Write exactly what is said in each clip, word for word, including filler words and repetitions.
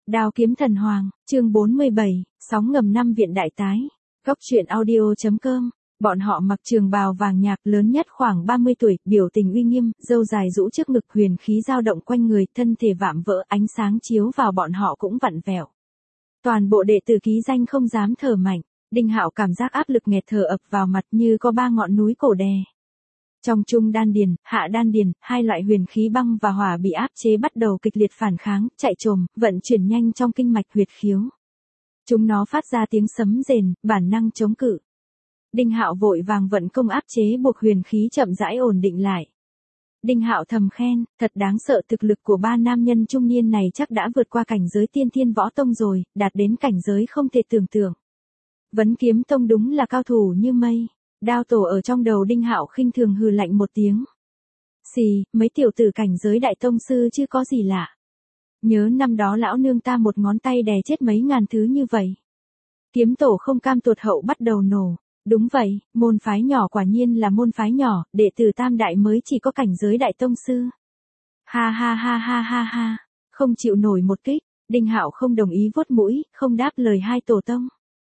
Đao kiếm thần hoàng, chương bốn mươi bảy, sóng ngầm năm viện đại tái. Góc truyện audio.com. Bọn họ mặc trường bào vàng nhạt, lớn nhất khoảng ba mươi tuổi, biểu tình uy nghiêm, râu dài rũ trước ngực, huyền khí dao động quanh người, thân thể vạm vỡ, ánh sáng chiếu vào bọn họ cũng vặn vẹo. Toàn bộ đệ tử ký danh không dám thở mạnh, Đinh Hạo cảm giác áp lực nghẹt thở ập vào mặt như có ba ngọn núi cổ đè. Trong trung đan điền, hạ đan điền, hai loại huyền khí băng và hỏa bị áp chế bắt đầu kịch liệt phản kháng, chạy trồm, vận chuyển nhanh trong kinh mạch huyệt khiếu. Chúng nó phát ra tiếng sấm rền, bản năng chống cự. Đinh Hạo vội vàng vận công áp chế buộc huyền khí chậm rãi ổn định lại. Đinh Hạo thầm khen, thật đáng sợ, thực lực của ba nam nhân trung niên này chắc đã vượt qua cảnh giới tiên thiên võ tông rồi, đạt đến cảnh giới không thể tưởng tượng. Vấn Kiếm Tông đúng là cao thủ như mây. Đao tổ ở trong đầu Đinh Hạo khinh thường hừ lạnh một tiếng. Xì, mấy tiểu tử cảnh giới đại tông sư chứ có gì lạ. Nhớ năm đó lão nương ta một ngón tay đè chết mấy ngàn thứ như vậy. Kiếm tổ không cam tuột hậu bắt đầu nổ. Đúng vậy, môn phái nhỏ quả nhiên là môn phái nhỏ, đệ tử tam đại mới chỉ có cảnh giới đại tông sư. Ha ha ha ha ha ha, không chịu nổi một kích, Đinh Hạo không đồng ý vuốt mũi, không đáp lời hai tổ tông.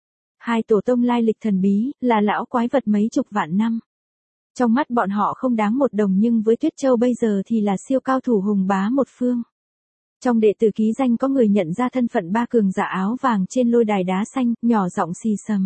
Hai tổ tông lai lịch thần bí, là lão quái vật mấy chục vạn năm. Trong mắt bọn họ không đáng một đồng, nhưng với Tuyết Châu bây giờ thì là siêu cao thủ hùng bá một phương. Trong đệ tử ký danh có người nhận ra thân phận ba cường giả áo vàng trên lôi đài đá xanh, nhỏ giọng xì xầm.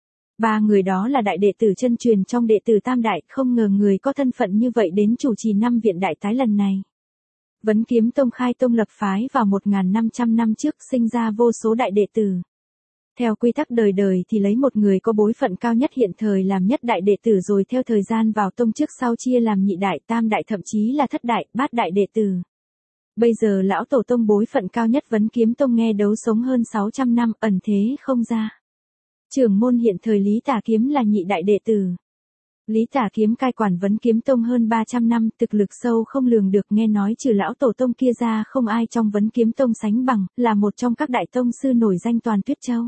Ba người đó là đại đệ tử chân truyền trong đệ tử tam đại, không ngờ người có thân phận như vậy đến chủ trì năm viện đại tái lần này. Vấn Kiếm Tông khai tông lập phái vào một nghìn năm trăm năm trước, sinh ra vô số đại đệ tử. Theo quy tắc đời đời thì lấy một người có bối phận cao nhất hiện thời làm nhất đại đệ tử, rồi theo thời gian vào tông trước sau chia làm nhị đại, tam đại, thậm chí là thất đại, bát đại đệ tử. Bây giờ lão tổ tông bối phận cao nhất Vấn Kiếm Tông nghe đấu sống hơn sáu trăm năm, ẩn thế không ra. Trưởng môn hiện thời Lý Tả Kiếm là nhị đại đệ tử. Lý Tả Kiếm cai quản Vấn Kiếm Tông hơn ba trăm năm, thực lực sâu không lường được, nghe nói trừ lão tổ tông kia ra không ai trong Vấn Kiếm Tông sánh bằng, là một trong các đại tông sư nổi danh toàn Tuyết Châu.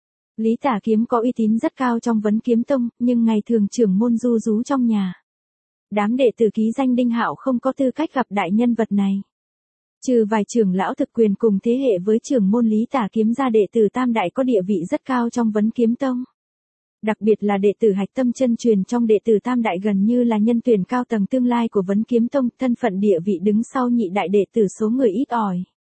Lý Tả Kiếm có uy tín rất cao trong Vấn Kiếm Tông, nhưng ngày thường trưởng môn ru rú trong nhà. Đám đệ tử ký danh Đinh Hạo không có tư cách gặp đại nhân vật này. Trừ vài trưởng lão thực quyền cùng thế hệ với trưởng môn Lý Tả Kiếm ra, đệ tử tam đại có địa vị rất cao trong Vấn Kiếm Tông. Đặc biệt là đệ tử hạch tâm chân truyền trong đệ tử tam đại gần như là nhân tuyển cao tầng tương lai của Vấn Kiếm Tông, thân phận địa vị đứng sau nhị đại đệ tử số người ít ỏi.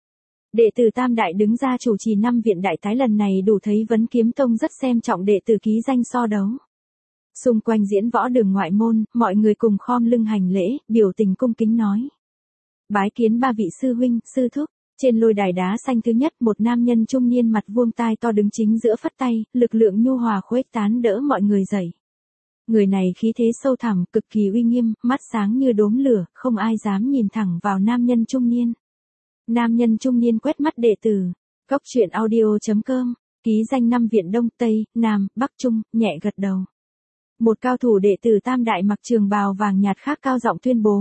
Đệ tử tam đại đứng ra chủ trì năm viện đại tái lần này đủ thấy Vấn Kiếm Tông rất xem trọng đệ tử ký danh so đấu. Xung quanh diễn võ đường ngoại môn, mọi người cùng khom lưng hành lễ, biểu tình cung kính nói. Bái kiến ba vị sư huynh, sư thúc. Trên lôi đài đá xanh thứ nhất, một nam nhân trung niên mặt vuông tai to đứng chính giữa phất tay, lực lượng nhu hòa khuếch tán đỡ mọi người dậy. Người này khí thế sâu thẳm, cực kỳ uy nghiêm, mắt sáng như đốm lửa, không ai dám nhìn thẳng vào nam nhân trung niên. Nam nhân trung niên quét mắt đệ tử. Góc truyện audio.com. Ký danh năm viện Đông, Tây, Nam, Bắc, Trung, nhẹ gật đầu. Một cao thủ đệ tử tam đại mặc trường bào vàng nhạt khác cao giọng tuyên bố.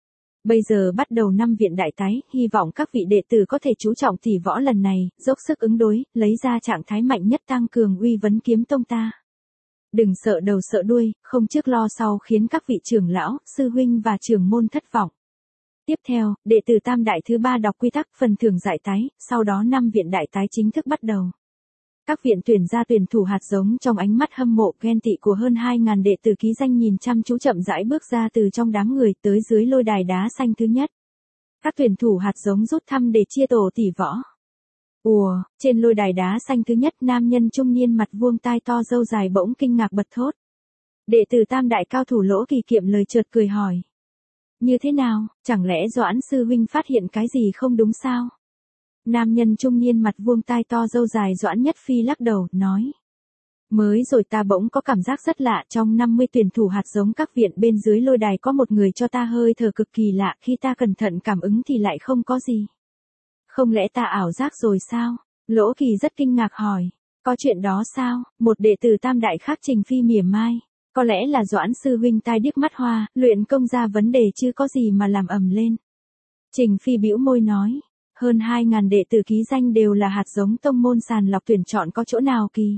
Bây giờ bắt đầu năm viện đại tái, hy vọng các vị đệ tử có thể chú trọng tỷ võ lần này, dốc sức ứng đối, lấy ra trạng thái mạnh nhất tăng cường uy Vấn Kiếm Tông ta. Đừng sợ đầu sợ đuôi, không trước lo sau khiến các vị trưởng lão, sư huynh và trưởng môn thất vọng. Tiếp theo, đệ tử tam đại thứ ba đọc quy tắc, phần thưởng giải tái, sau đó năm viện đại tái chính thức bắt đầu. Các viện tuyển ra tuyển thủ hạt giống trong ánh mắt hâm mộ ghen tị của hơn hai nghìn đệ tử ký danh nhìn chăm chú chậm rãi bước ra từ trong đám người tới dưới lôi đài đá xanh thứ nhất. Các tuyển thủ hạt giống rút thăm để chia tổ tỷ võ. Ùa, trên lôi đài đá xanh thứ nhất, nam nhân trung niên mặt vuông tai to râu dài bỗng kinh ngạc bật thốt. Đệ tử tam đại cao thủ Lỗ Kỳ kiệm lời chợt cười hỏi. Như thế nào, chẳng lẽ Doãn sư huynh phát hiện cái gì không đúng sao? Nam nhân trung niên mặt vuông tai to râu dài Doãn Nhất Phi lắc đầu, nói. Mới rồi ta bỗng có cảm giác rất lạ, trong năm mươi tuyển thủ hạt giống các viện bên dưới lôi đài có một người cho ta hơi thở cực kỳ lạ, khi ta cẩn thận cảm ứng thì lại không có gì. Không lẽ ta ảo giác rồi sao? Lỗ Kỳ rất kinh ngạc hỏi. Có chuyện đó sao? Một đệ tử tam đại khác Trình Phi mỉa mai. Có lẽ là Doãn sư huynh tai điếc mắt hoa, luyện công ra vấn đề chứ có gì mà làm ầm lên. Trình Phi bĩu môi nói. Hơn hai nghìn đệ tử ký danh đều là hạt giống tông môn sàn lọc tuyển chọn, có chỗ nào kỳ.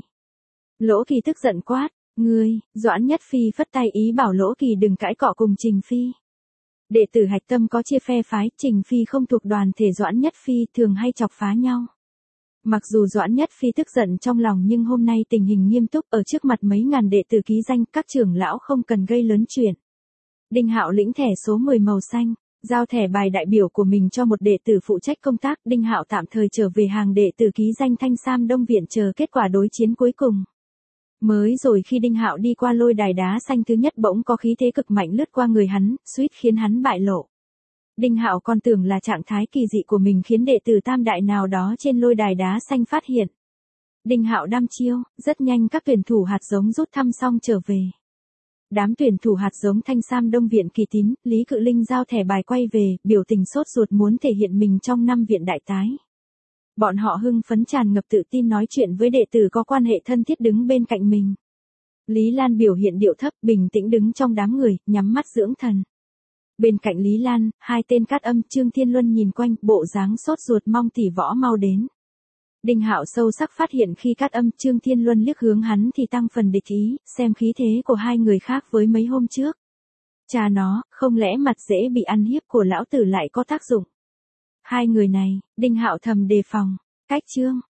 Lỗ Kỳ tức giận quát. Ngươi, Doãn Nhất Phi phất tay ý bảo Lỗ Kỳ đừng cãi cọ cùng Trình Phi. Đệ tử hạch tâm có chia phe phái, Trình Phi không thuộc đoàn thể Doãn Nhất Phi, thường hay chọc phá nhau. Mặc dù Doãn Nhất Phi tức giận trong lòng nhưng hôm nay tình hình nghiêm túc, ở trước mặt mấy ngàn đệ tử ký danh, các trưởng lão không cần gây lớn chuyện. Đinh Hạo lĩnh thẻ số mười màu xanh, giao thẻ bài đại biểu của mình cho một đệ tử phụ trách công tác. Đinh Hạo tạm thời trở về hàng đệ tử ký danh Thanh Sam Đông Viện chờ kết quả đối chiến cuối cùng. Mới rồi khi Đinh Hạo đi qua lôi đài đá xanh thứ nhất bỗng có khí thế cực mạnh lướt qua người hắn, suýt khiến hắn bại lộ. Đinh Hạo còn tưởng là trạng thái kỳ dị của mình khiến đệ tử tam đại nào đó trên lôi đài đá xanh phát hiện. Đinh Hạo đăm chiêu, rất nhanh các tuyển thủ hạt giống rút thăm xong trở về. Đám tuyển thủ hạt giống Thanh Sam Đông Viện Kỳ Tín, Lý Cự Linh giao thẻ bài quay về, biểu tình sốt ruột muốn thể hiện mình trong năm viện đại tái. Bọn họ hưng phấn tràn ngập tự tin nói chuyện với đệ tử có quan hệ thân thiết đứng bên cạnh mình. Lý Lan biểu hiện điệu thấp, bình tĩnh đứng trong đám người, nhắm mắt dưỡng thần. Bên cạnh Lý Lan, hai tên cát âm Trương Thiên Luân nhìn quanh, bộ dáng sốt ruột mong tỷ võ mau đến. Đinh Hạo sâu sắc phát hiện khi cát âm Trương Thiên Luân liếc hướng hắn thì tăng phần địch ý, xem khí thế của hai người khác với mấy hôm trước. Cha nó, không lẽ mặt dễ bị ăn hiếp của lão tử lại có tác dụng? Hai người này, Đinh Hạo thầm đề phòng, cách chương.